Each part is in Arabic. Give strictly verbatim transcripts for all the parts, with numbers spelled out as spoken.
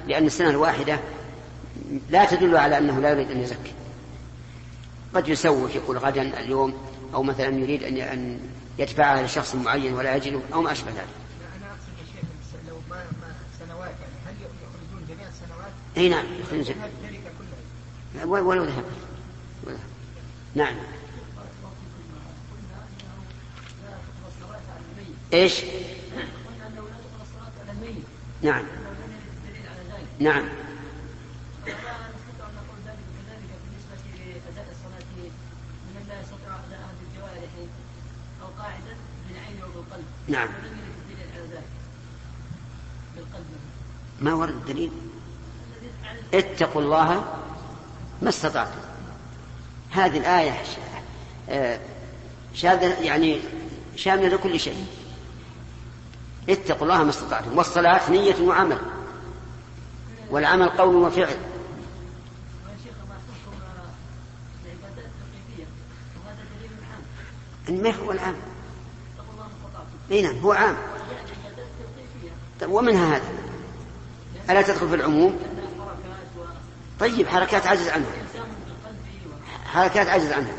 لأن السنة الواحدة لا تدل على أنه لا يريد أن يزكي. قد يسوف يقول غدا اليوم، أو مثلا يريد أن يدفعها لشخص معين ولا يجد، أو ما أشبه ذلك. أنا أقصد يا شيخ لو ما سنوات يعني هل يخرجون جميع السنوات؟ أي نعم يخرجون كلها ولو ذهب. نعم. إيش؟ نعم نعم. نعم. ما ورد الدليل؟ اتقوا الله ما استطعتم. هذه الآية شاذة يعني شاملة لكل شيء. اتقوا الله ما استطعتم. والصلاة نية وعمل، والعمل قول وفعل. ما هو العام؟ اي نعم هو عام. ومنها هذا ألا تدخل في العموم؟ طيب حركات عجز عنها، حركات عجز عنها.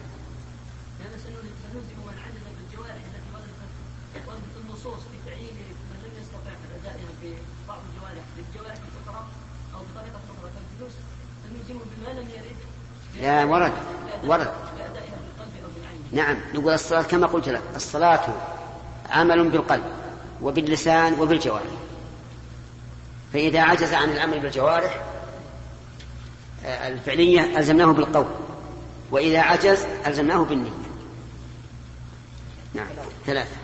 لا ورد ورد. نعم نقول الصلاة كما قلت لك، الصلاة عمل بالقلب وباللسان وبالجوارح، فإذا عجز عن العمل بالجوارح الفعلية ألزمناه بالقول، وإذا عجز ألزمناه بالنية. نعم. ثلاثة.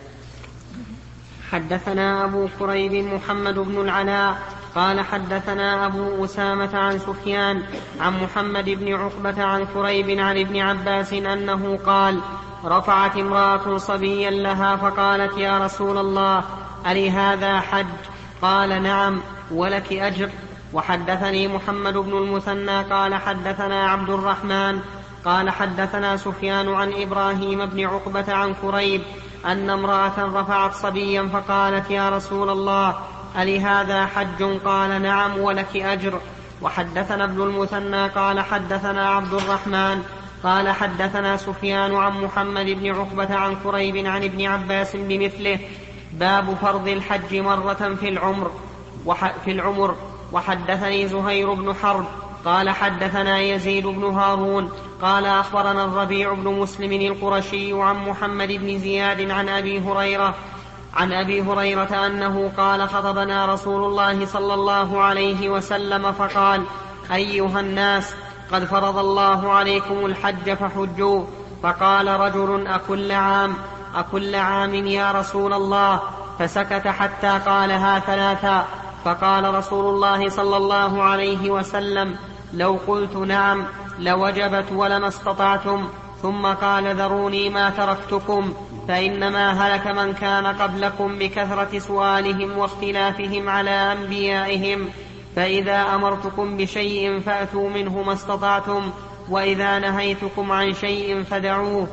حدثنا أبو كريب محمد بن العلاء قال حدثنا أبو أسامة عن سفيان عن محمد بن عقبة عن كريب عن ابن عباس أنه قال: رفعت امرأة صبيا لها فقالت: يا رسول الله ألي هذا حج؟ قال: نعم ولك أجر. وحدثني محمد بن المثنى قال حدثنا عبد الرحمن قال حدثنا سفيان عن إبراهيم بن عقبة عن كريب أن امرأة رفعت صبيا فقالت: يا رسول الله ألي هذا حج؟ قال: نعم ولك أجر. وحدثنا ابن المثنى قال حدثنا عبد الرحمن قال حدثنا سفيان عن محمد بن عقبة عن كريب عن ابن عباس بمثله. باب فرض الحج مرة في العمر في العمر. وحدثني زهير بن حرب قال حدثنا يزيد بن هارون قال أخبرنا الربيع بن مسلم القرشي عن محمد بن زياد عن أبي هريرة عن أبي هريرة أنه قال: خطبنا رسول الله صلى الله عليه وسلم فقال: أيها الناس قد فرض الله عليكم الحج فحجوا. فقال رجل: أكل عام أكل عام يا رسول الله؟ فسكت حتى قالها ثلاثا. فقال رسول الله صلى الله عليه وسلم: لو قلت نعم لوجبت ولما استطعتم. ثم قال: ذروني ما تركتكم، فإنما هلك من كان قبلكم بكثرة سؤالهم واختلافهم على أنبيائهم. فإذا أمرتكم بشيء فأتوا منه ما استطعتم، وإذا نهيتكم عن شيء فدعوه.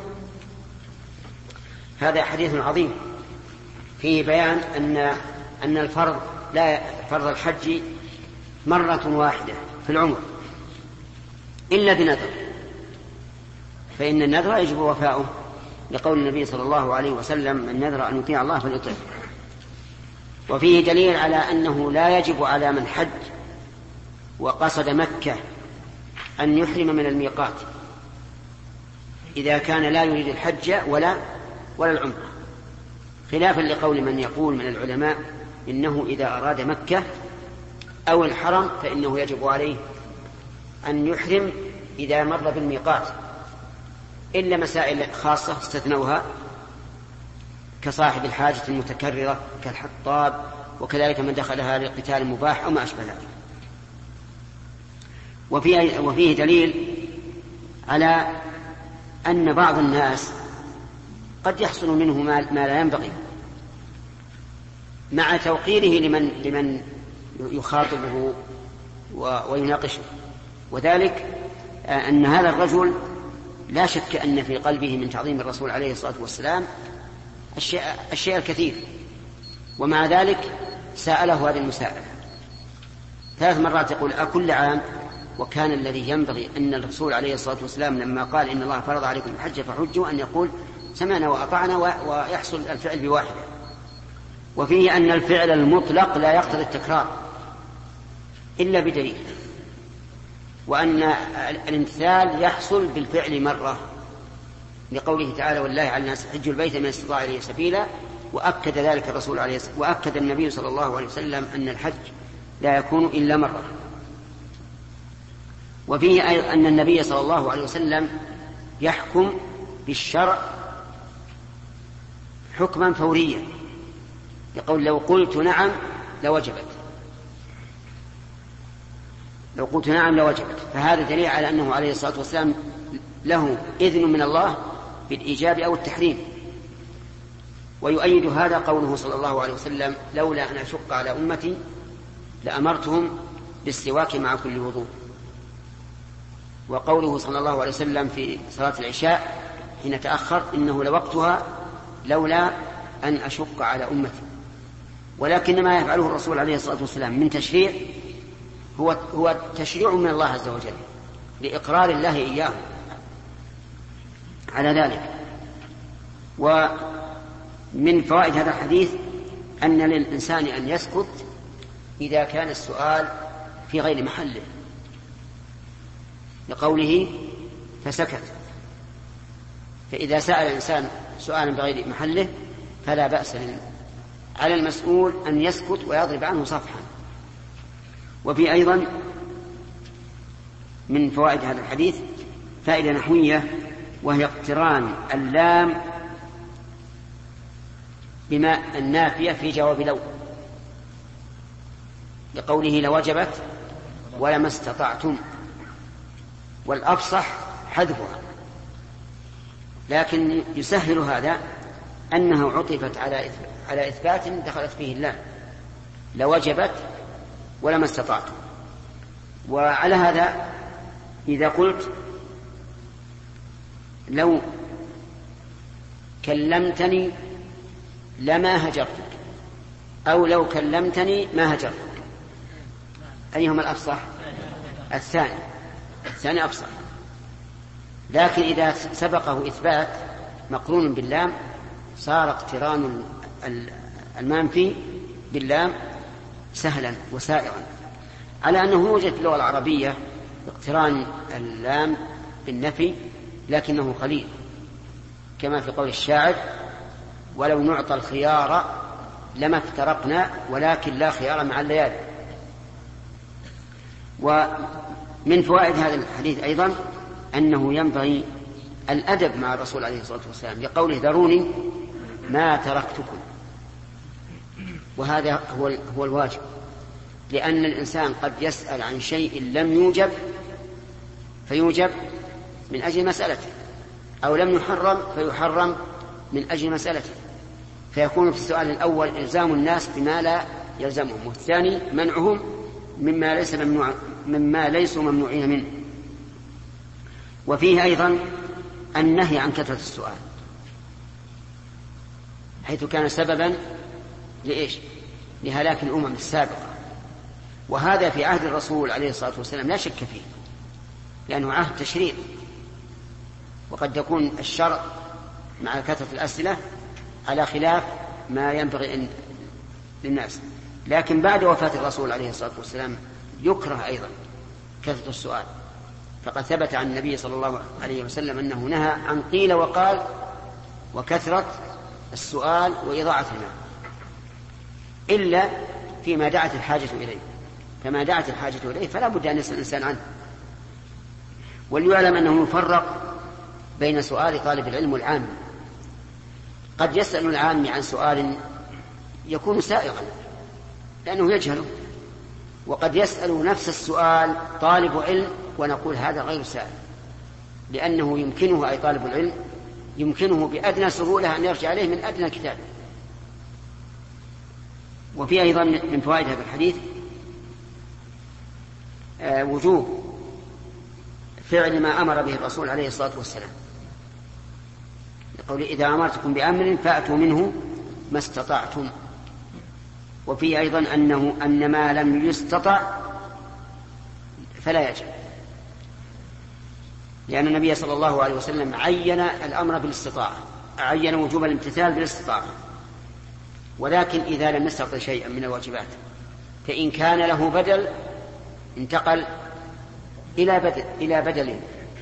هذا حديث عظيم فيه بيان أن أن الفرض لا فرض الحج مرة واحدة في العمر إلا بنذر، فإن النذر يجب وفاؤه، لقول النبي صلى الله عليه وسلم: من نذر أن يطيع الله فليطيعه. وفيه دليل على أنه لا يجب على من حج وقصد مكة أن يحرم من الميقات إذا كان لا يريد الحج ولا ولا العمرة، خلافا لقول من يقول من العلماء إنه إذا أراد مكة أو الحرم فإنه يجب عليه أن يحرم إذا مر بالميقات، إلا مسائل خاصة استثنوها كصاحب الحاجة المتكررة كالحطاب، وكذلك من دخلها للقتال المباح أو ما أشبه ذلك. وفيه, وفيه دليل على أن بعض الناس قد يحصل منه ما لا ينبغي مع توقيره لمن, لمن يخاطبه ويناقشه، وذلك أن هذا الرجل لا شك أن في قلبه من تعظيم الرسول عليه الصلاة والسلام الشيء, الشيء الكثير، ومع ذلك سأله هذه المسائلة. ثلاث مرات يقول أكل عام. وكان الذي ينبغي أن الرسول عليه الصلاة والسلام لما قال إن الله فرض عليكم الحج فحجوا أن يقول سمعنا وأطعنا ويحصل الفعل بواحدة. وفيه أن الفعل المطلق لا يقتضي التكرار إلا بدليل، وأن الامتثال يحصل بالفعل مرة، لقوله تعالى والله على الناس حج البيت من استطاع إليه سبيلا. وأكد ذلك الرسول عليه الصلاة والسلام، وأكد النبي صلى الله عليه وسلم أن الحج لا يكون إلا مرة. وفيه أيضا أن النبي صلى الله عليه وسلم يحكم بالشرع حكما فوريا، يقول لو قلت نعم لوجبت، لو قلت نعم لوجبت. فهذا دليل على أنه عليه الصلاة والسلام له إذن من الله بالإيجاب أو التحريم. ويؤيد هذا قوله صلى الله عليه وسلم لولا أن أشق على أمتي لأمرتهم بالسواك مع كل وضوء. وقوله صلى الله عليه وسلم في صلاة العشاء حين تأخر إنه لوقتها لولا أن أشق على أمتي. ولكن ما يفعله الرسول عليه الصلاة والسلام من تشريع هو هو تشريع من الله عز وجل لإقرار الله إياه على ذلك. ومن فوائد هذا الحديث أن للإنسان أن يسكت إذا كان السؤال في غير محله، لقوله فسكت. فإذا سأل الإنسان سؤالا بغير محله فلا بأس على المسؤول أن يسكت ويضرب عنه صفحا. وفي أيضا من فوائد هذا الحديث فائدة نحوية، وهي اقتران اللام بما النافية في جواب لو، لقوله لوجبت ولما استطعتم، والأفصح حذفها. لكن يسهل هذا أنه عطفت على على إثبات دخلت فيه اللام لوجبت ولما استطعتم. وعلى هذا إذا قلت لو كلمتني لما هجرتك أو لو كلمتني ما هجرتك، أيهما الأفصح؟ الثاني، الثاني أفصح. لكن إذا سبقه إثبات مقرون باللام صار اقتران المنفي باللام سهلا وسائغا، على أنه يوجد في اللغة العربية اقتران اللام بالنفي لكنه قليل، كما في قول الشاعر ولو نعطى الخيار لما افترقنا ولكن لا خيار مع الليالي. ومن فوائد هذا الحديث أيضا أنه ينبغي الأدب مع الرسول عليه الصلاة والسلام، لقوله ذروني ما تركتكم، وهذا هو هو الواجب، لأن الإنسان قد يسأل عن شيء لم يوجب فيوجب من أجل مسألته، أو لم يحرم فيحرم من أجل مسألته، فيكون في السؤال الأول إلزام الناس بما لا يلزمهم، والثاني منعهم مما ليس ممنوع مما ليسوا ممنوعين منه. وفيه أيضا النهي عن كثرة السؤال، حيث كان سببا لإيش؟ لهلاك الأمم السابقة، وهذا في عهد الرسول عليه الصلاة والسلام لا شك فيه، لأنه عهد تشريع، وقد يكون الشرع مع كثرة الأسئلة على خلاف ما ينبغي أن للناس. لكن بعد وفاة الرسول عليه الصلاة والسلام يكره أيضا كثرة السؤال، فقد ثبت عن النبي صلى الله عليه وسلم أنه نهى عن قيل وقال وكثرة السؤال وإضاعة المال، إلا فيما دعت الحاجة إليه، فما دعت الحاجة إليه فلا بد أن يسأل الإنسان عنه. وليعلم أنه يفرق بين سؤال طالب العلم والعام. قد يسأل العام عن سؤال يكون سائغا لأنه يجهله، وقد يسأل نفس السؤال طالب علم ونقول هذا غير سائل، لأنه يمكنه أي طالب العلم يمكنه بأدنى سهولة أن يرجع عليه من أدنى كتاب. وفي أيضا من فوائد هذا الحديث آه وجوب فعل ما أمر به الرسول عليه الصلاة والسلام، يقول إذا أمرتكم بأمر فأتوا منه ما استطعتم. وفي أيضا أنه أن ما لم يستطع فلا يجب، لأن النبي صلى الله عليه وسلم عين الأمر بالاستطاعة، عين وجوب الامتثال بالاستطاعة. ولكن إذا لم يستطع شيئا من الواجبات فإن كان له بدل انتقل إلى بدل إلى بدل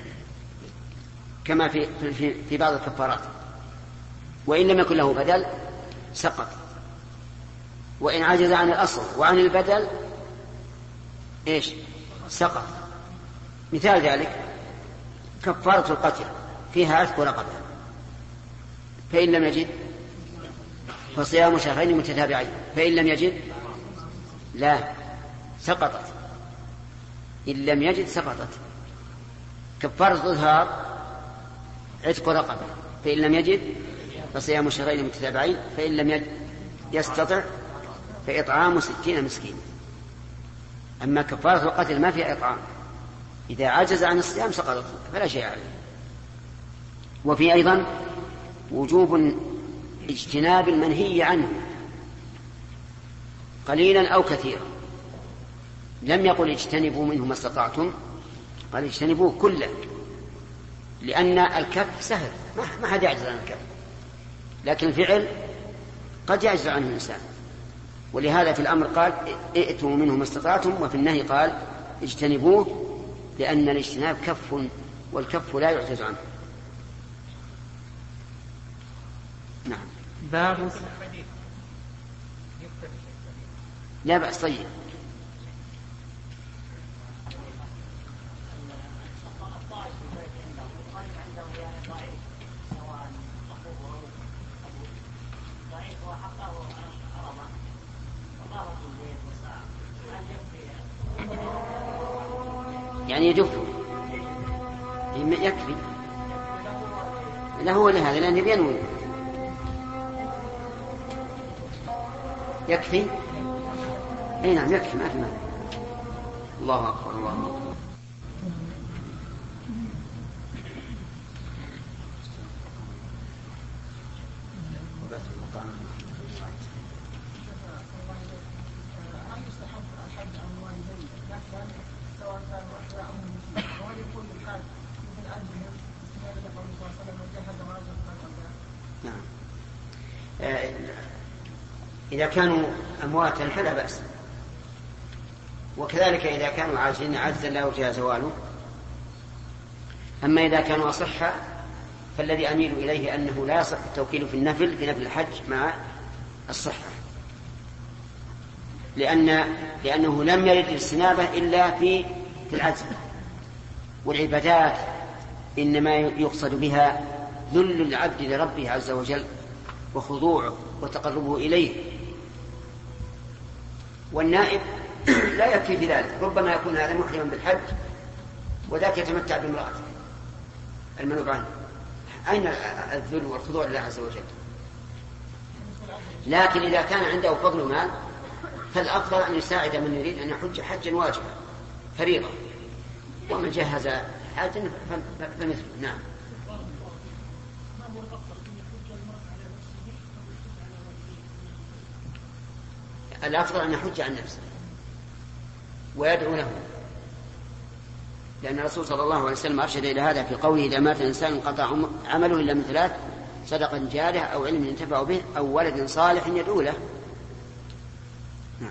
كما في في في بعض الكفارات. وإن لم يكن له بدل سقط. وإن عجز عن الأصل وعن البدل إيش سقط. مثال ذلك كفارة القتل فيها عتق رقبة، فإن لم يجد فصيام شهرين متتابعين، فإن لم يجد لا سقطت، إن لم يجد سقطت. كفارة الظهار عتق رقبة، فإن لم يجد فصيام شهرين متتابعين، فإن لم يستطع فإطعام ستين مسكين. أما كفارة القتل ما فيها إطعام، إذا عجز عن الصيام سقطت فلا شيء عليه. وفي أيضا وجوب اجتناب المنهي عنه قليلا أو كثيرا. لم يقل اجتنبوا منه ما استطعتم، قال اجتنبوه كله، لأن الكف سهل ما حد يعجز عن الكف، لكن الفعل قد يعجز عنه الإنسان. ولهذا في الأمر قال ائتوا منه ما استطعتم، وفي النهي قال اجتنبوه، لأن الاجتناب كف والكف لا يعجز عنه. نعم. باب لا بأس. طيب يعني يجف يكفي لا هو لهذا لأنه بينوي يكفي. اي نعم يكفي ما في مانع. الله أكبر الله أكبر. إذا كانوا أمواتا فلا بأس، وكذلك إذا كانوا عاجزين عجزا لا يرجى زواله. أما إذا كانوا أصحا فالذي أميل إليه أنه لا يصح التوكيل في النفل في نفل الحج مع الصحة، لأن لأنه لم يرد الاستنابة إلا في في العجز. والعبادات إنما يقصد بها ذل العبد لربه عز وجل وخضوعه وتقربه إليه. والنائب لا يكفي في ذلك، ربما يكون هذا محرما بالحج وذاك يتمتع بامرأته المنوب عنه. أين الذل والخضوع لله عز وجل؟ لكن إذا كان عنده فضل مال فالأفضل أن يساعد من يريد أن يحج حجا واجبا فريضة، ومن جهز حاجا فمثله. نعم. الأفضل أن يحج عن نفسه ويدعو له، لأن الرسول صلى الله عليه وسلم أرشد إلى هذا في قوله إذا مات الإنسان انقطع عمله إلا من ثلاث: صدقة جارية أو علم ينتفع به أو ولد صالح يدعو له. نعم.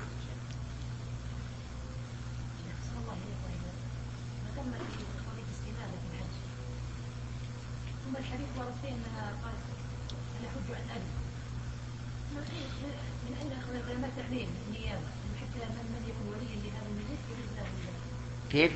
كيف؟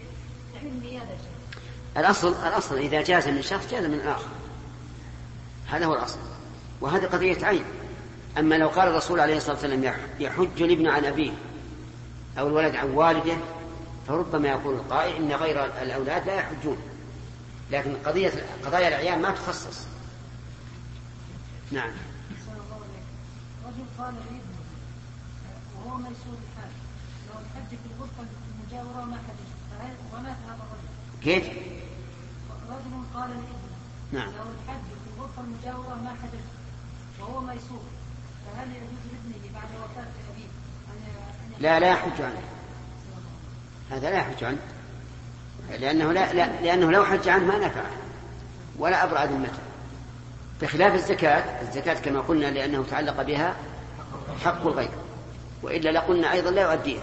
الأصل الأصل إذا جاز من شخص جاز من آخر، هذا هو الأصل، وهذه قضية عين. أما لو قال الرسول عليه الصلاة والسلام يحج الابن عن أبيه أو الولد عن والده فربما يقول القائل إن غير الأولاد لا يحجون، لكن قضية قضايا الأعيان ما تخصص. نعم. رجل قال لابنه وهو ميسور الحال لو الحج في الغرفة المجاورة ما حج ومات هذا الرجل. كيف؟ رجل قال لابنه نعم لو الحج في الغرفة المجاورة ما حج وهو ميسور، فهل يجوز لابنه بعد وفاة أبيه أن لا لا يحج عنه؟ هذا لا يحج عنه، لأنه, لا لا لأنه لو حج عنه ما نفعه ولا أبرأ ذمته، بخلاف الزكاة. الزكاة كما قلنا لأنه تعلق بها حق الغير، وإلا لقلنا أيضا لا يؤديها.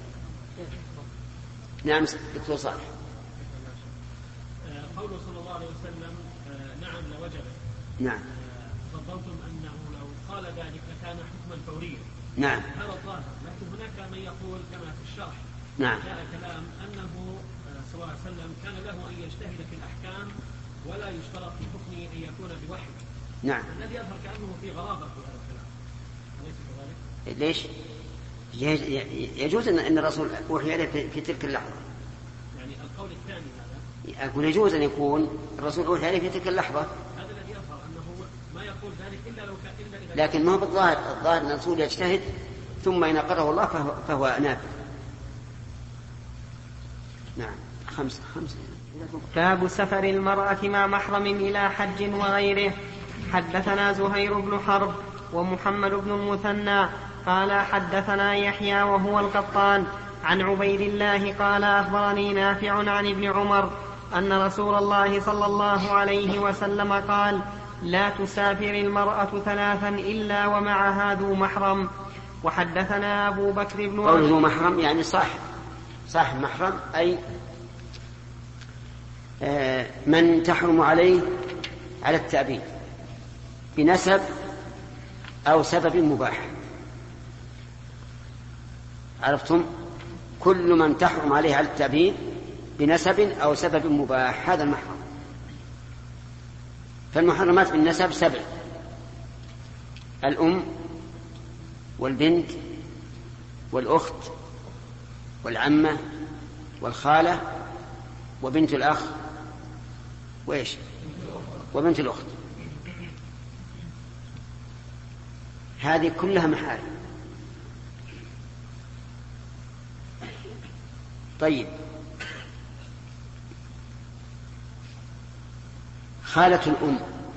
نعم دكتور صالح. قوله صلى الله عليه وسلم نعم لوجبت. نعم. فضلتم أنه لو قال ذلك كان حكما فوريا. نعم. هذا الظاهر، لكن هناك من يقول كما في الشرح نعم. جاء كلام أنه صلى الله عليه وسلم كان له أن يجتهد في الأحكام ولا يشترط في حكمه أن يكون بوحي. نعم. الذي يظهر كأنه في غرابة في هذا الكلام، أليس كذلك؟ ليش؟ يجوز أن الرسول وحي عليه في تلك اللحظة. يعني القول الثاني هذا أقول يجوز أن يكون الرسول وحي عليه في تلك اللحظة. هذا الذي يظهر أنه ما يقول ذلك إلا لو كان إلا إذا لكن ما هو بالظاهر، الظاهر أن الرسول يجتهد ثم إن أقره الله فهو, فهو نافع. نعم. خمسة خمسة. باب سفر المرأة مع محرم إلى حج وغيره. حدثنا زهير بن حرب ومحمد بن المثنى قال حدثنا يحيى وهو القطان عن عبيد الله قال أخبرني نافع عن ابن عمر أن رسول الله صلى الله عليه وسلم قال لا تسافر المرأة ثلاثا إلا ومعها ذو محرم. وحدثنا أبو بكر بن قوله ذو محرم يعني صاحب صاحب محرم، أي من تحرم عليه على التأبيد بنسب أو سبب مباح. عرفتم؟ كل من تحرم عليه على التأبيد بنسب أو سبب مباح هذا المحرم. فالمحرمات بالنسب سبع: الأم والبنت والأخت والعمة والخالة وبنت الأخ وإيش وبنت الأخت. هذه كلها محارم. طيب، خالة الأم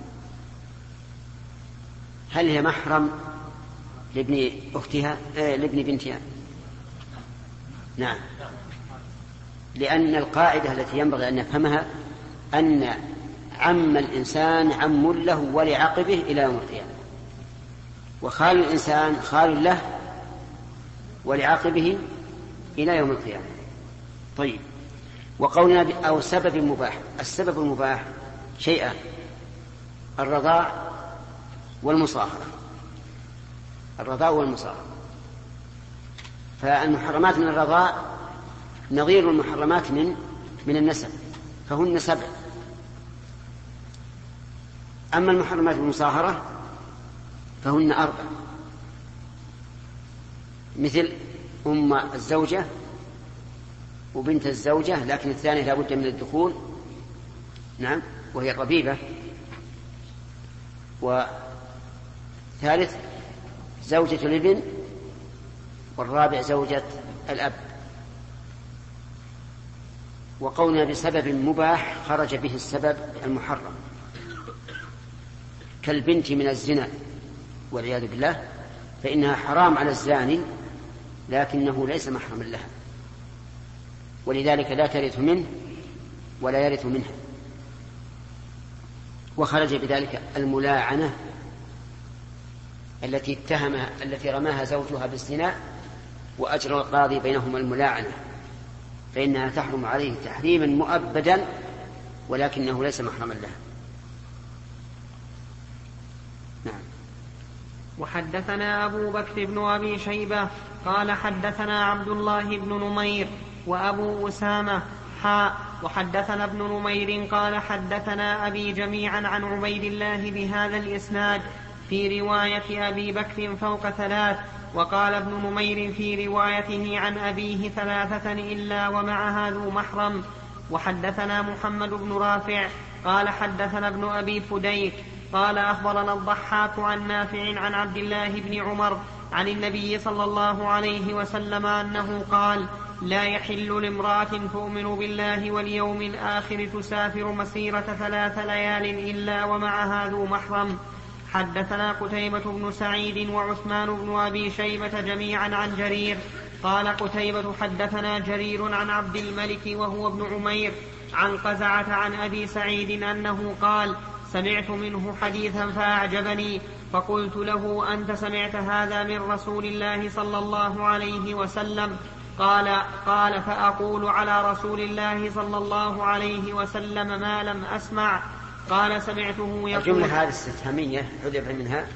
هل هي محرم لابن أختها آه لابن بنتها؟ نعم، لأن القاعدة التي ينبغي أن نفهمها أن عم الإنسان عم له ولعقبه إلى يوم القيامة، وخال الإنسان خال له ولعقبه إلى يوم القيامة. طيب، وقولنا أو سبب مباح، السبب المباح شيئان: الرضاع والمصاهرة. الرضاع والمصاهرة، فالمحرمات من الرضاع نظير المحرمات من من النسب، فهن سبع. أما المحرمات بالمصاهرة فهن أربع، مثل أم الزوجة وبنت الزوجة، لكن الثانية لا بد من الدخول، نعم، وهي الربيبة. وثالث زوجة الابن، والرابع زوجة الأب. وقولنا بسبب مباح خرج به السبب المحرم، كالبنت من الزنا والعياذ بالله، فإنها حرام على الزاني لكنه ليس محرما لها، ولذلك لا ترث منه ولا يرث منها. وخرج بذلك الملاعنة التي اتهمها التي رماها زوجها بالزنا وأجرى القاضي بينهما الملاعنة، فإنها تحرم عليه تحريما مؤبدا ولكنه ليس محرما لها. نعم. وحدثنا أبو بكر بن أبي شيبة قال حدثنا عبد الله بن نمير وأبو أسامة حاء وحدثنا ابن نمير قال حدثنا أبي جميعا عن عبيد الله بهذا الإسناد في رواية أبي بكر فوق ثلاث، وقال ابن نمير في روايته عن أبيه ثلاثة إلا ومعها ذو محرم. وحدثنا محمد بن رافع قال حدثنا ابن أبي فديك قال أخبرنا الضحاك عن نافع عن عبد الله بن عمر عن النبي صلى الله عليه وسلم أنه قال: لا يحل لامرأة تؤمن بالله واليوم الآخر تسافر مسيرة ثلاث ليال إلا ومعها ذو محرم. حدثنا قتيبة بن سعيد وعثمان بن أبي شيبة جميعا عن جرير قال قتيبة حدثنا جرير عن عبد الملك وهو ابن عمير عن قزعة عن أبي سعيد أنه قال سمعت منه حديثا فأعجبني فقلت له أنت سمعت هذا من رسول الله صلى الله عليه وسلم؟ قال, قال فأقول على رسول الله صلى الله عليه وسلم ما لم أسمع. قال سمعته يقول. الجملة هذه الاستفهامية حذف منها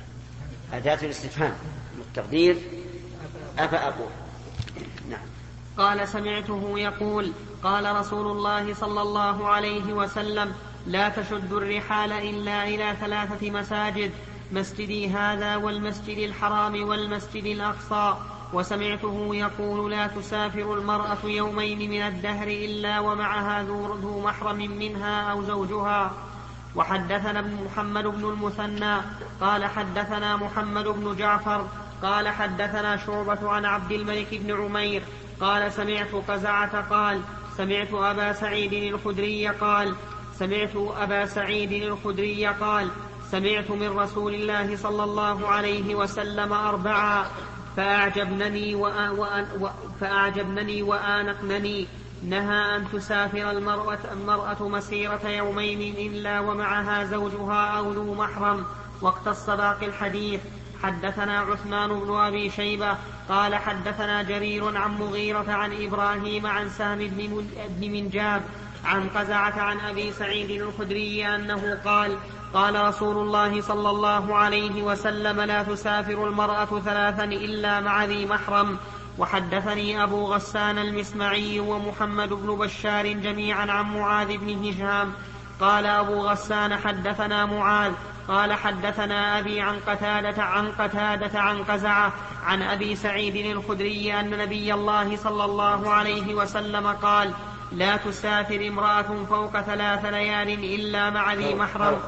أداة الاستفهام التقدير أفأقول. نعم. قال سمعته يقول قال رسول الله صلى الله عليه وسلم لا تشد الرحال إلا إلى ثلاثة مساجد مسجدي هذا والمسجد الحرام والمسجد الأقصى. وسمعته يقول لا تسافر المرأة يومين من الدهر إلا ومعها ذو محرم منها أو زوجها. وحدثنا محمد بن المثنى قال حدثنا محمد بن جعفر قال حدثنا شعبة عن عبد الملك بن عمير قال سمعت قزعة قال سمعت أبا سعيد الخدري قال سمعت أبا سعيد الخدري قال سمعت من رسول الله صلى الله عليه وسلم أربعا فأعجبنني, وأ... فأعجبنني وآنقنني نهى أن تسافر المرأة, المرأة مسيرة يومين إلا ومعها زوجها أو ذو محرم. واقتص باقي الحديث. حدثنا عثمان بن أبي شيبة قال حدثنا جرير عن مغيرة عن إبراهيم عن سهم بن منجاب عن قزعة عن أبي سعيد الخدري أنه قال قال رسول الله صلى الله عليه وسلم لا تسافر المرأة ثلاثا إلا مع ذي محرم. وحدثني أبو غسان المسمعي ومحمد بن بشار جميعا عن معاذ بن هشام قال أبو غسان حدثنا معاذ قال حدثنا أبي عن قتادة عن قتادة عن قزعة عن أبي سعيد الخدري أن نبي الله صلى الله عليه وسلم قال لا تسافر امرأة فوق ثلاث ليال إلا مع ذي محرم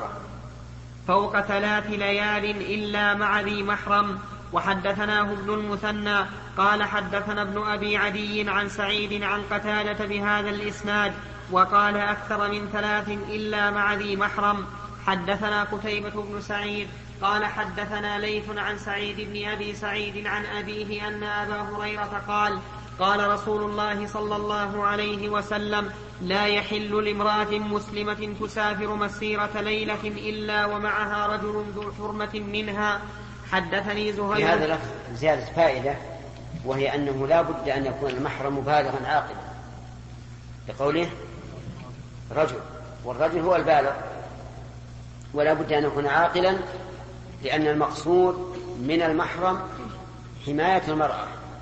فوق ثلاث ليال إلا مع ذي محرم. وحدثناه ابن المثنى قال حدثنا ابن أبي عدي عن سعيد عن قتادة بهذا الإسناد وقال أكثر من ثلاث إلا مع ذي محرم. حدثنا قتيبة بن سعيد قال حدثنا ليث عن سعيد بن أبي سعيد عن أبيه أن أبا هريرة قال قال رسول الله صلى الله عليه وسلم لا يحل لامرأة مسلمة تسافر مسيرة ليلة إلا ومعها رجل ذو حرمة منها. حدثني زهير. في هذا لفظ زيادة فائدة وهي أنه لا بد أن يكون المحرم بالغا عاقلا بقوله رجل والرجل هو البالغ ولا بد أن يكون عاقلا لأن المقصود من المحرم حماية المرأة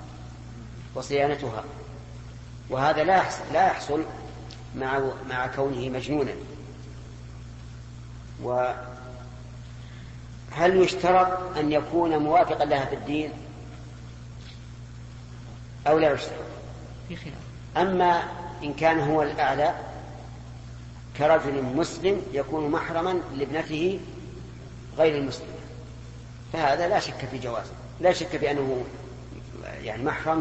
وصيانتها وهذا لا يحصل مع مع كونه مجنونا. وهل يشترط أن يكون موافقا لها في الدين أو لا يشترط؟ أما إن كان هو الأعلى كرجل مسلم يكون محرما لابنته غير المسلمة فهذا لا شك في جوازه لا شك بأنه يعني محرم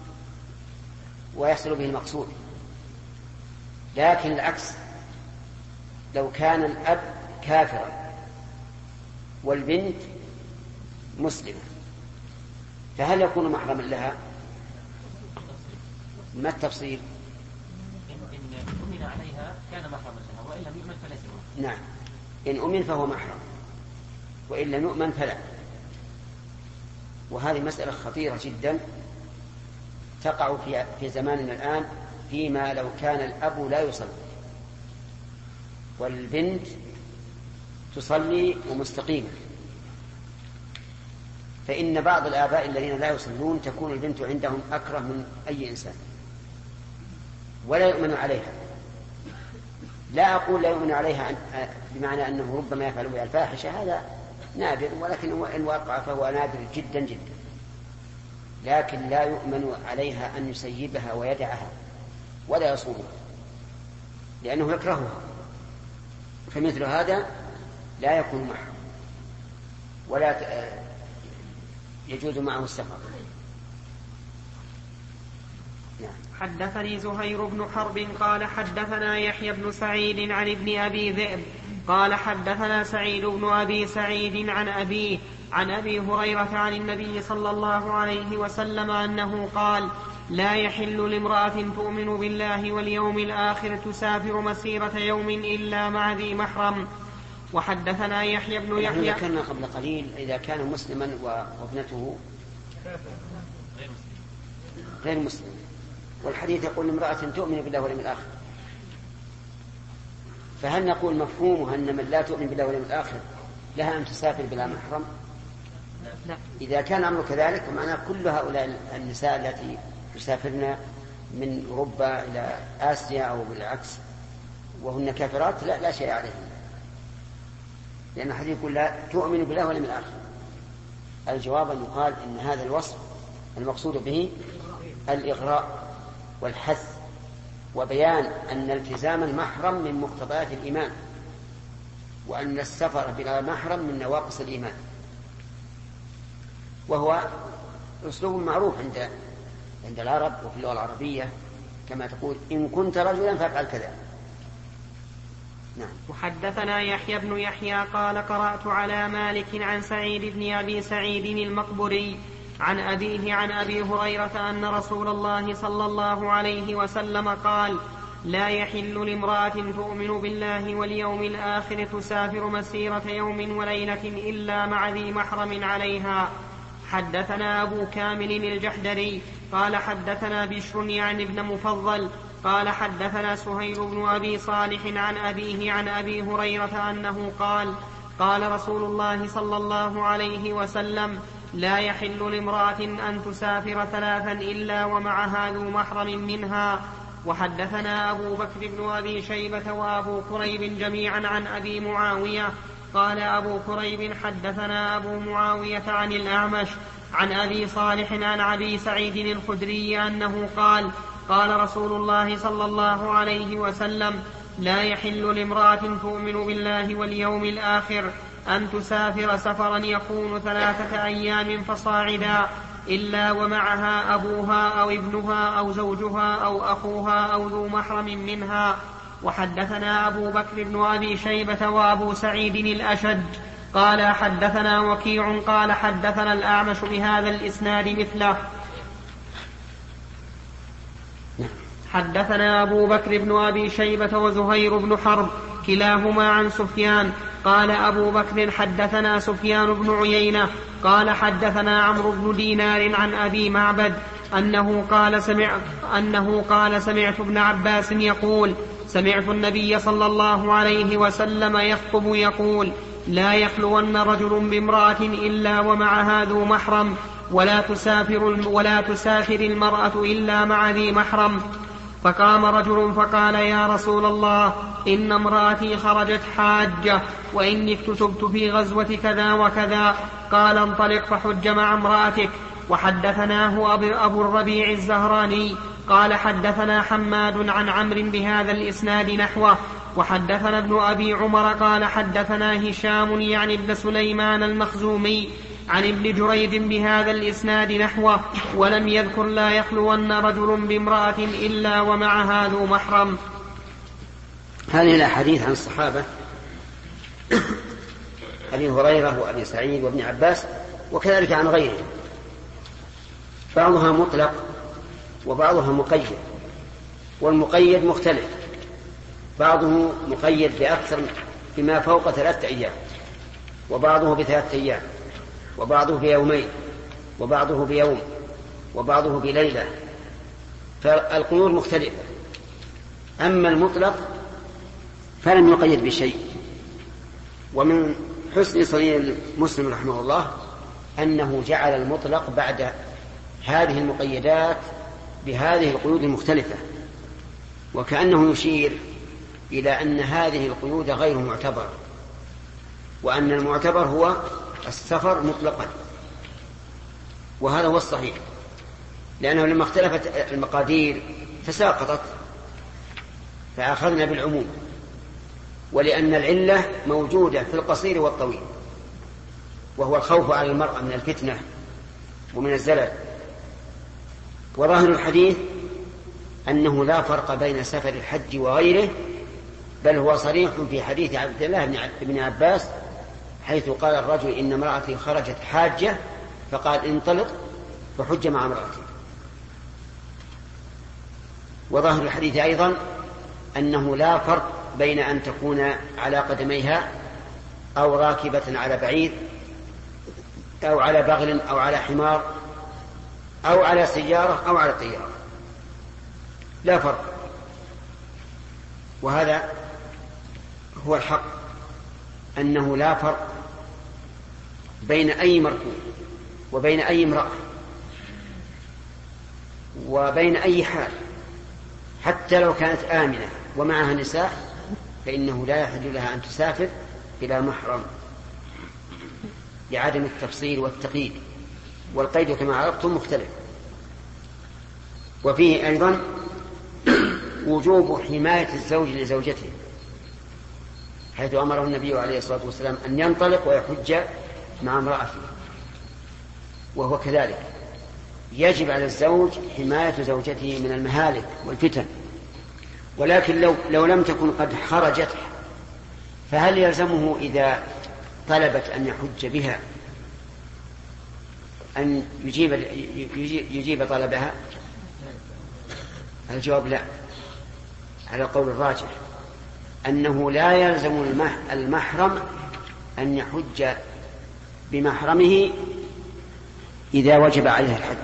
ويحصل به المقصود. لكن العكس لو كان الأب كافرا والبنت مسلمة فهل يكون محرما لها؟ ما التفصيل؟ إن أمن عليها كان محرما لها وإن لم يؤمن فليس محرما. نعم إن أمن فهو محرم وإن لم يؤمن فلا. وهذه مسألة خطيرة جدا تقع في في زماننا الآن فيما لو كان الأب لا يصلي والبنت تصلي ومستقيمة فإن بعض الآباء الذين لا يصلون تكون البنت عندهم أكره من أي إنسان ولا يؤمن عليها. لا أقول لا يؤمن عليها بمعنى أنه ربما يفعل بها الفاحشة هذا نادر ولكن إن وقع فهو نادر جدا جدا لكن لا يؤمن عليها أن يسيبها ويدعها ولا يصومها لأنه يكرهها فمثل هذا لا يكون محرم ولا يجوز معه السفر. نعم. حدثني زهير بن حرب قال حدثنا يحيى بن سعيد عن ابن أبي ذئب قال حدثنا سعيد بن أبي سعيد عن أبيه عن أبي هريرة عن النبي صلى الله عليه وسلم أنه قال لا يحل لامرأة تؤمن بالله واليوم الآخر تسافر مسيرة يوم إلا مع ذي محرم. وحدثنا يحيى بن يحيى ذكرنا قبل قليل إذا كان مسلما وابنته غير مسلم، والحديث يقول امرأة تؤمن بالله واليوم الآخر، فهل نقول مفهومها أن من لا تؤمن بالله واليوم الآخر لها أن تسافر بلا محرم؟ لا. إذا كان أمر كذلك فمعناه كل هؤلاء النساء التي يسافرن من أوروبا إلى آسيا أو بالعكس وهن كافرات لا, لا شيء عليهن، لأن الحديث يقول لا تؤمن بالله واليوم الآخر. الجواب أن يقال إن هذا الوصف المقصود به الإغراء والحث وبيان أن التزام المحرم من مقتضيات الإيمان، وأن السفر بلا محرم من نواقص الإيمان، وهو أسلوب معروف عند عند العرب وفي اللغة العربية كما تقول إن كنت رجلا فافعل كذا. نعم. وحدثنا يحيى بن يحيى قال قرأت على مالك عن سعيد بن أبي سعيد المقبري عن أبيه عن أبي هريرة أن رسول الله صلى الله عليه وسلم قال لا يحل لامرأة تؤمن بالله واليوم الآخر تسافر مسيرة يوم وليلة إلا مع ذي محرم عليها. حدثنا أبو كامل الجحدري قال حدثنا بشر يعني ابن مفضل قال حدثنا سهيل بن أبي صالح عن أبيه عن أبي هريرة أنه قال قال رسول الله صلى الله عليه وسلم لا يحل لامرأة أن تسافر ثلاثا إلا ومعها ذو محرم منها. وحدثنا أبو بكر بن أبي شيبة وأبو كريب جميعا عن أبي معاوية قال أبو كريب حدثنا أبو معاوية عن الأعمش عن أبي صالح عن أبي سعيد الخدري أنه قال قال رسول الله صلى الله عليه وسلم لا يحل لامرأة تؤمن بالله واليوم الآخر أن تسافر سفرا يكون ثلاثة أيام فصاعدا إلا ومعها أبوها أو ابنها أو زوجها أو أخوها أو ذو محرم منها. وحدثنا أبو بكر بن أبي شيبة وأبو سعيد الأشج قال حدثنا وكيع قال حدثنا الأعمش بهذا الإسناد مثله. حدثنا أبو بكر بن أبي شيبة وزهير بن حرب كلاهما عن سفيان قال أبو بكر حدثنا سفيان بن عيينة قال حدثنا عمرو بن دينار عن أبي معبد أنه قال سمعت, أنه قال سمعت ابن عباس يقول سمعت النبي صلى الله عليه وسلم يخطب يقول لا يخلون رجل بامرأة إلا ومعها ذو محرم ولا تسافر, ولا تسافر المرأة إلا مع ذي محرم. فقام رجل فقال يا رسول الله إن امرأتي خرجت حاجة وإني اكتتبت في غزوة كذا وكذا. قال انطلق فحج مع امرأتك. وحدثناه أبو الربيع الزهراني قال حدثنا حماد عن عمرو بهذا الإسناد نحوه. وحدثنا ابن أبي عمر قال حدثنا هشام يعني ابن سليمان المخزومي عن ابن جريج بهذا الإسناد نحوه ولم يذكر لا يخلون رجل بامرأة إلا ومعها ذو محرم. هذه الأحاديث عن الصحابة أبي هريرة وأبي سعيد وابن عباس وكذلك عن غيرهم بعضها مطلق وبعضها مقيد، والمقيد مختلف، بعضه مقيد بأكثر بما فوق ثلاثة أيام، وبعضه بثلاثة أيام، وبعضه بيومين، وبعضه بيوم، وبعضه بليلة، فالقيود مختلفة. أما المطلق فلم يقيد بشيء. ومن حسن صنيع مسلم رحمه الله أنه جعل المطلق بعد هذه المقيدات بهذه القيود المختلفة، وكأنه يشير إلى أن هذه القيود غير معتبرة، وأن المعتبر هو السفر مطلقا، وهذا هو الصحيح، لأنه لما اختلفت المقادير تساقطت فأخذنا بالعموم، ولأن العلة موجودة في القصير والطويل، وهو الخوف على المرأة من الفتنة ومن الزلل. وظاهر الحديث أنه لا فرق بين سفر الحج وغيره بل هو صريح في حديث عبد الله بن عباس حيث قال الرجل إن امرأتي خرجت حاجة فقال انطلق فحج مع امرأتي. وظاهر الحديث أيضا أنه لا فرق بين أن تكون على قدميها أو راكبة على بعير أو على بغل أو على حمار أو على سيارة أو على طيارة، لا فرق. وهذا هو الحق، أنه لا فرق بين أي مركوب وبين أي امرأة وبين أي حال، حتى لو كانت آمنة ومعها نساء فإنه لا يحل لها أن تسافر إلى محرم لعدم التفصيل والتقييد، والقيد كما عرفتم مختلف. وفيه أيضا وجوب حماية الزوج لزوجته، حيث أمره النبي عليه الصلاة والسلام أن ينطلق ويحج مع امرأته، وهو كذلك يجب على الزوج حماية زوجته من المهالك والفتن. ولكن لو, لو لم تكن قد خرجت فهل يلزمه إذا طلبت أن يحج بها أن يجيب, يجيب طلبها؟ الجواب لا، على القول الراجح أنه لا يلزم المحرم أن يحج بمحرمه إذا وجب عليه الحج،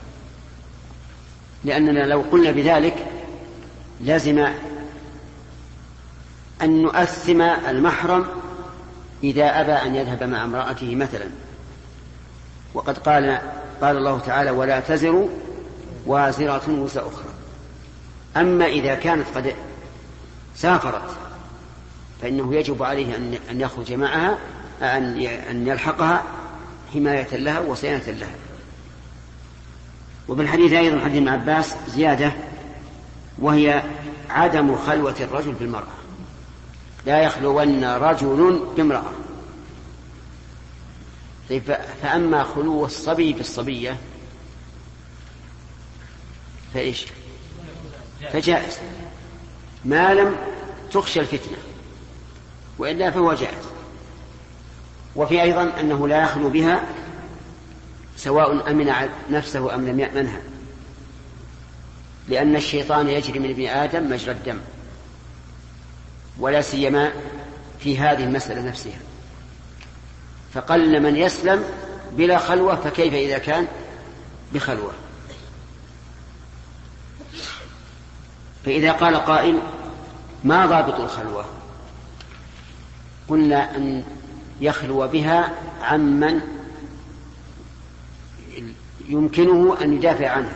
لأننا لو قلنا بذلك لازم أن نؤثم المحرم إذا أبى أن يذهب مع امرأته مثلا. وقد قال قال الله تعالى ولا تزر وازرة وزر أخرى. أما إذا كانت قد سافرت فإنه يجب عليه أن يخرج معها أن يلحقها حماية لها وصيانة لها. وبالحديث أيضا حديث ابن عباس زيادة، وهي عدم خلوة الرجل بالمرأة، لا يخلون رجل بامرأة. فأما خلو الصبي بالصبية فإيش؟ فجائز ما لم تخشى الفتنة، وإلا فهو جائز. وفي أيضا أنه لا يخلو بها سواء أمن نفسه أم لم يأمنها، لأن الشيطان يجري من ابن آدم مجرى الدم، ولا سيما في هذه المسألة نفسها، فقل من يسلم بلا خلوة، فكيف إذا كان بخلوة؟ فإذا قال قائل ما ضابط الخلوة؟ قلنا أن يخلو بها عمن يمكنه أن يدافع عنها،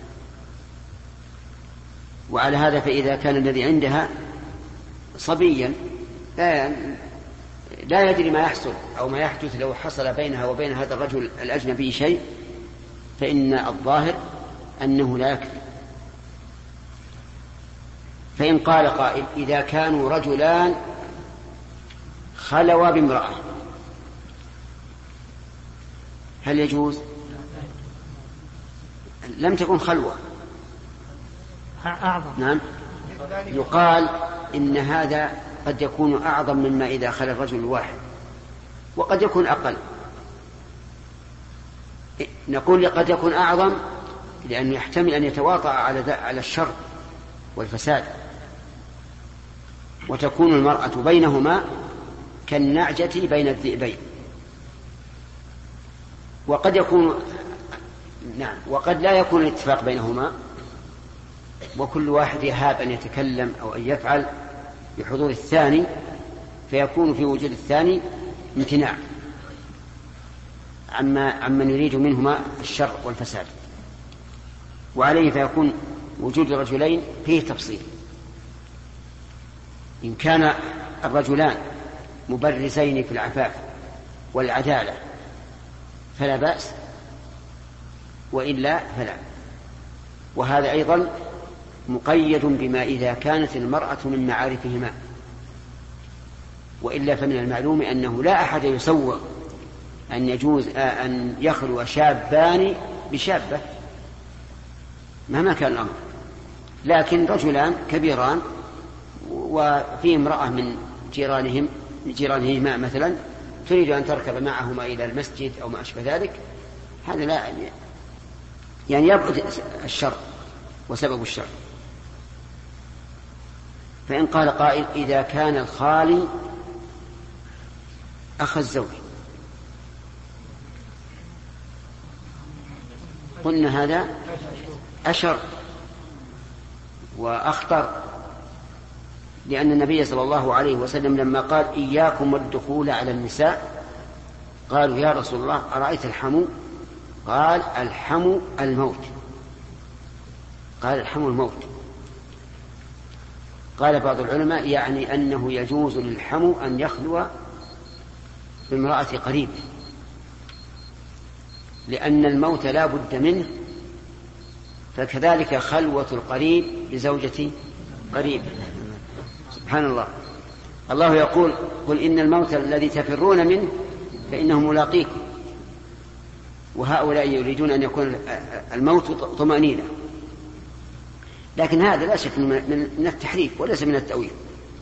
وعلى هذا فإذا كان الذي عندها صبيا لا, لا يدري ما يحصل أو ما يحدث لو حصل بينها وبين هذا الرجل الأجنبي شيء، فإن الظاهر أنه لا يكفي. فإن قال قائل إذا كانوا رجلان خلوا بامرأة هل يجوز؟ لم تكن خلوة أعظم. نعم، يقال إن هذا قد يكون أعظم مما إذا خلى الرجل الواحد، وقد يكون أقل. نقول قد يكون أعظم لأنه يحتمل أن يتواطأ على على الشر والفساد، وتكون المرأة بينهما كالنعجة بين الذئبين. وقد يكون نعم وقد لا يكون الاتفاق بينهما، وكل واحد يهاب أن يتكلم أو أن يفعل بحضور الثاني، فيكون في وجود الثاني امتناع عما عمن يريد منهما الشر والفساد. وعليه فيكون وجود الرجلين فيه تفصيل. إن كان الرجلان مبرزين في العفاف والعدالة فلا بأس، وإلا فلا. وهذا أيضا مقيد بما إذا كانت المرأة من معارفهما، وإلا فمن المعلوم أنه لا أحد يسوغ أن يجوز أن يخلو شابان بشابة مهما كان الأمر، لكن رجلان كبيران وفي امرأة من جيرانهم جيرانهما مثلا تريد أن تركب معهما إلى المسجد أو ما أشبه ذلك، هذا لا يعني يبعد الشر وسبب الشر. فإن قال قائل إذا كان الخالي أخ الزوج قلنا هذا أشر وأخطر، لأن النبي صلى الله عليه وسلم لما قال إياكم والدخول على النساء قالوا يا رسول الله أرأيت الحمو؟ قال الحمو الموت. قال الحمو الموت. قال بعض العلماء يعني أنه يجوز للحمو أن يخلو بامرأة قريب، لأن الموت لا بد منه، فكذلك خلوة القريب بزوجة قريب. سبحان الله. الله يقول قل إن الموت الذي تفرون منه فإنه ملاقيكم، وهؤلاء يريدون أن يكون الموت طمأنينة، لكن هذا لا شك من التحريف وليس من التأويل.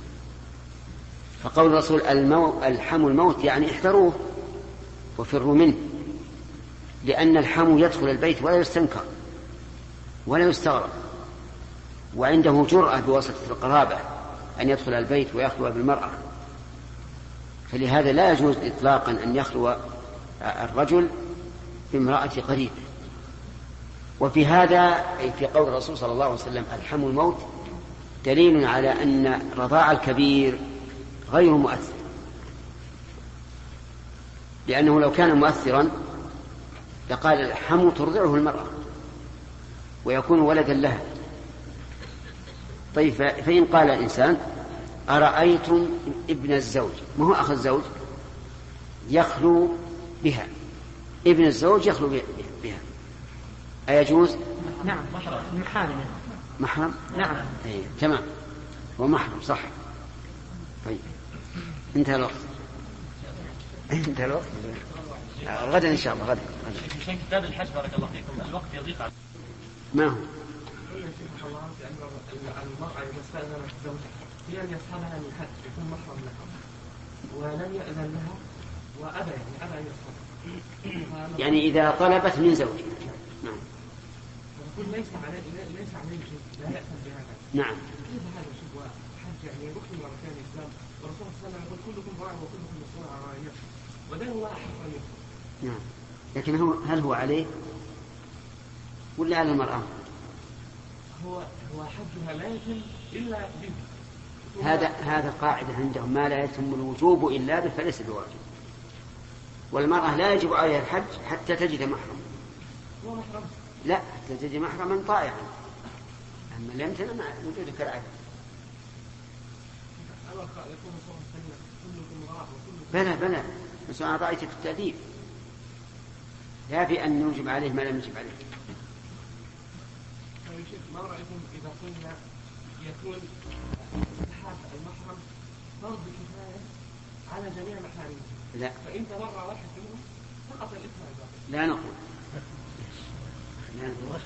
فقول الرسول الحمو الموت يعني احذروه وفروا منه، لأن الحمو يدخل البيت ولا يستنكر ولا يستغرب، وعنده جرأة بواسطة القرابة أن يدخل البيت ويخلو بالمرأة، فلهذا لا يجوز إطلاقا أن يخلو الرجل بامرأة قريب. وفي هذا أي في قول الرسول صلى الله عليه وسلم الحمو الموت دليل على أن رضاع الكبير غير مؤثر، لأنه لو كان مؤثرا لقال الحمو ترضعه المرأة ويكون ولدا لها. طيب فإن قال الإنسان أرأيتم ابن الزوج، ما هو أخ الزوج، يخلو بها، ابن الزوج يخلو بها، أيجوز؟ نعم. محرم. محرم؟ نعم. أي تمام، هو محرم صح. طيب انتهى الوقت. انتهى الوقت. غدا إن شاء الله غدا. شيخ كتاب الحج بارك الله فيكم الوقت يضيق على ما هو؟ المرأة إذا استأذنت زوجها هي أن يصحبها للحج يكون محرم لها ولم يأذن لها وأبى يعني أبى أن يصحبها، يعني إذا طلبت من زوجها. نعم. يقول ليس عليه ليس عليه شيء، لا يأثم بهذا. نعم. كيف هذا شيء وحج يعني ركن من أركان الإسلام، والرسول صلى الله عليه وسلم يقول كلكم راع وكلكم مسؤول عن رعيته، ودين الله أحق أن يصحب. نعم. لكن هو هل هو عليه ولا على المرأة؟ هو هو حجها لا يتم إلا به. هذا هذا قاعدة عندهم، ما لا يتم الوجوب إلا به فليس بواجب، والمرأة لا يجب عليها الحج حتى تجد محرم. هو محرم؟ لا، حتى تجد محرما طائعا، أما لم تنم وجودك العدل. بلى بلى بس أنا رأيت في التأديب، لا في أن نوجب عليه ما لم يجب عليه. ما رأيكم إذا قلنا يكون اتحاد المحرم فرض كفاية على جميع محارمه؟ لا، فإن تبرع واحد منهم سقط الإثم. لا نقول. لا نقول.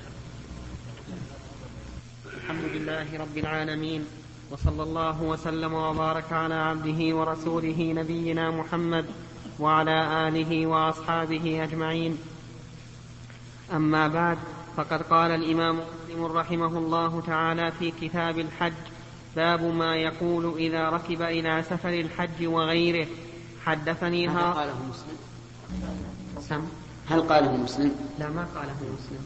الحمد لله رب العالمين، وصلى الله وسلم وبارك على عبده ورسوله نبينا محمد وعلى آله وأصحابه أجمعين. أما بعد، فقد قال الإمام مسلم رحمه الله تعالى في كتاب الحج: باب ما يقول إذا ركب إلى سفر الحج وغيره. حدثني هل ها قاله مسلم؟ سم هل قاله مسلم؟ لا، ما قاله مسلم.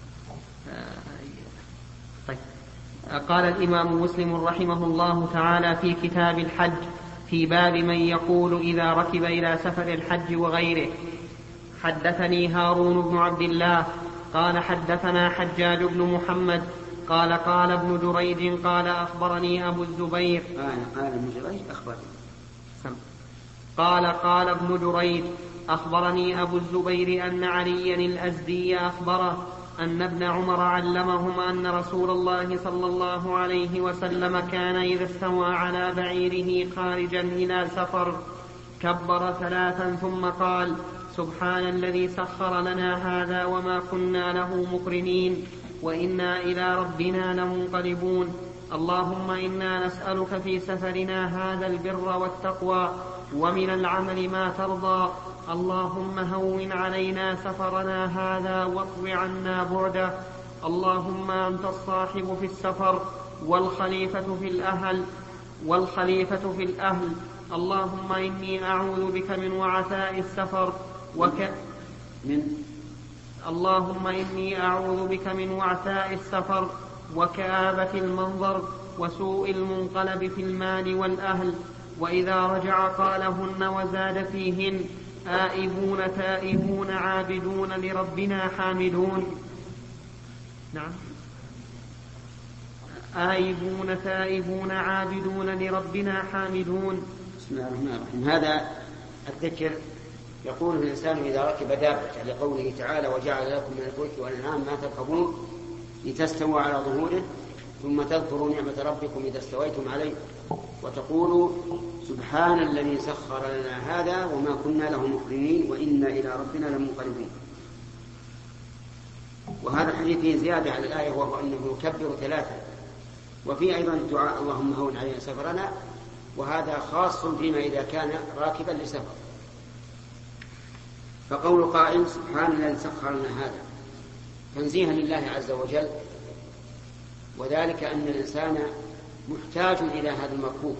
طيب. قال الإمام مسلم رحمه الله تعالى في كتاب الحج في باب من يقول إذا ركب إلى سفر الحج وغيره. حدثني هارون بن عبد الله قال حدثنا حجاج بن محمد قال قال ابن جريج قال أخبرني أبو الزبير قال قال ابن جريج أخبرني قال قال ابن جريج أخبرني أبو الزبير أن عليا الأزدي أخبره أن ابن عمر علمهم أن رسول الله صلى الله عليه وسلم كان إذا استوى على بعيره خارجا إلى سفر كبر ثلاثا ثم قال: سبحان الذي سخر لنا هذا وما كنا له مقرنين وإنا إلى ربنا لمنقلبون. اللهم إنا نسألك في سفرنا هذا البر والتقوى ومن العمل ما ترضى. اللهم هون علينا سفرنا هذا واطو عنا بعده. اللهم أنت الصاحب في السفر والخليفة في الأهل والخليفة في الأهل. اللهم إني أعوذ بك من وعثاء السفر وك من اللهم إني أعوذ بك من وعثاء السفر وكآبة المنظر وسوء المنقلب في المال والأهل. وإذا رجع قالهن وزاد فيهن: آئبون تائبون عابدون لربنا حامدون. نعم آئبون تائبون عابدون لربنا حامدون. بسم الله الرحمن الرحيم. هذا الذكر يقول الإنسان إذا ركب دابة، لقوله تعالى: وجعل لكم من الفلك والأنعام ما تركبون لتستووا على ظهوره ثم تذكروا نعمة ربكم إذا استويتم عليه وتقولوا سبحان الذي سخر لنا هذا وما كنا له مقرنين وإنا إلى ربنا لمنقلبون. وهذا الحديث فيه زيادة على الآية، وهو أنه يكبر ثلاثة. وفي أيضا الدعاء: اللهم هون علينا سفرنا، وهذا خاص فيما إذا كان راكبا لسفر. فقول قائل سبحان الذي سخر لنا هذا تنزيها لله عز وجل، وذلك أن الإنسان محتاج إلى هذا المركوب،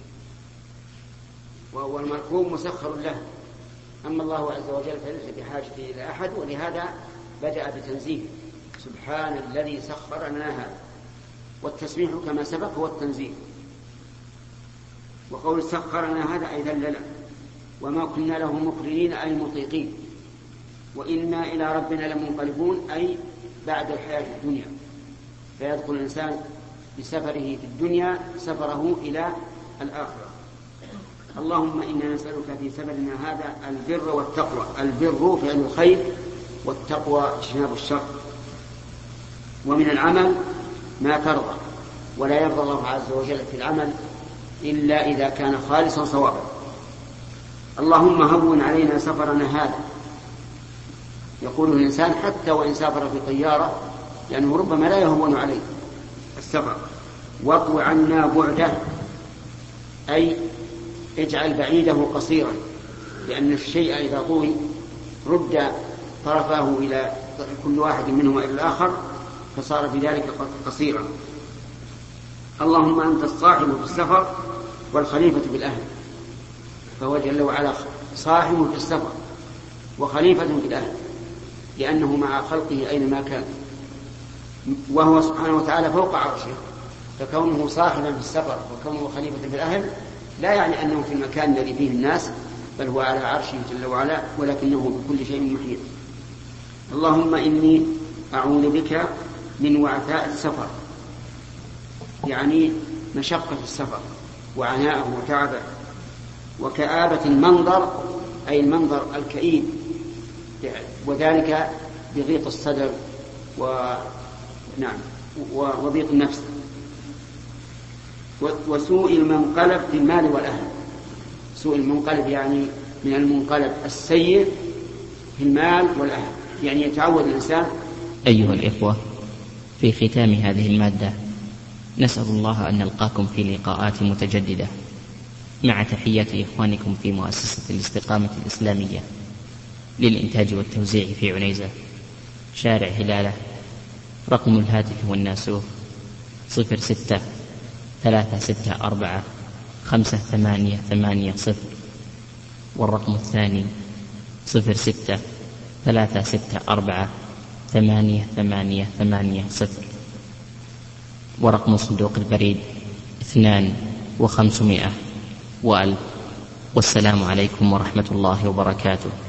وهو المركوب مسخر له، أما الله عز وجل فليس بحاجة إلى أحد، ولهذا بدأ بتنزيه سبحان الذي سخر لنا هذا. والتسبيح كما سبق هو التنزيه. وقول سخر لنا هذا أي ذلل، وما كنا له مقرنين أي مطيقين، وإنا إلى ربنا لمنقلبون أي بعد الحياة الدنيا. فيدخل الإنسان بسفره في الدنيا سفره إلى الآخرة. اللهم إنا نسألك في سفرنا هذا البر والتقوى. البر فعل الخير، والتقوى اجتناب الشر. ومن العمل ما ترضى، ولا يرضى الله عز وجل في العمل إلا إذا كان خالصا صوابا. اللهم هون علينا سفرنا هذا، يقول الإنسان حتى وإن سافر في طيارة، لأنه ربما لا يهون عليه السفر. واطو عنا بعده أي اجعل بعيده قصيرا، لأن الشيء إذا طوي رد طرفاه إلى كل واحد منهما إلى الآخر فصار بذلك قصيرا. اللهم أنت الصاحب في السفر والخليفة في الأهل، فهو جل وعلا صاحب في السفر وخليفة في الأهل، لأنه مع خلقه أينما كان، وهو سبحانه وتعالى فوق عرشه. فكونه صاحبا في السفر وكونه خليفة في الأهل لا يعني أنه في المكان الذي فيه الناس، بل هو على عرشه جل وعلا، ولكنه بكل شيء محيط. اللهم إني أعوذ بك من وعثاء السفر، يعني مشقة السفر وعناءه وتعبه، وكآبة المنظر أي المنظر الكئيب، وذلك بضيق الصدر و نعم وضيق النفس، وسوء المنقلب في المال والأهل. سوء المنقلب يعني من المنقلب السيء في المال والأهل، يعني يتعود الإنسان. أيها الإخوة، في ختام هذه المادة نسأل الله أن نلقاكم في لقاءات متجددة، مع تحيات إخوانكم في مؤسسة الاستقامة الإسلامية للإنتاج والتوزيع في عنيزة، شارع هلالة. رقم الهاتف والناسوخ صفر ستة ثلاثة ستة أربعة خمسة ثمانية ثمانية صفر، والرقم الثاني صفر ستة ثلاثة ستة أربعة ثمانية ثمانية ثمانية صفر، ورقم صندوق البريد اثنان وخمسمائة وألف. والسلام عليكم ورحمة الله وبركاته.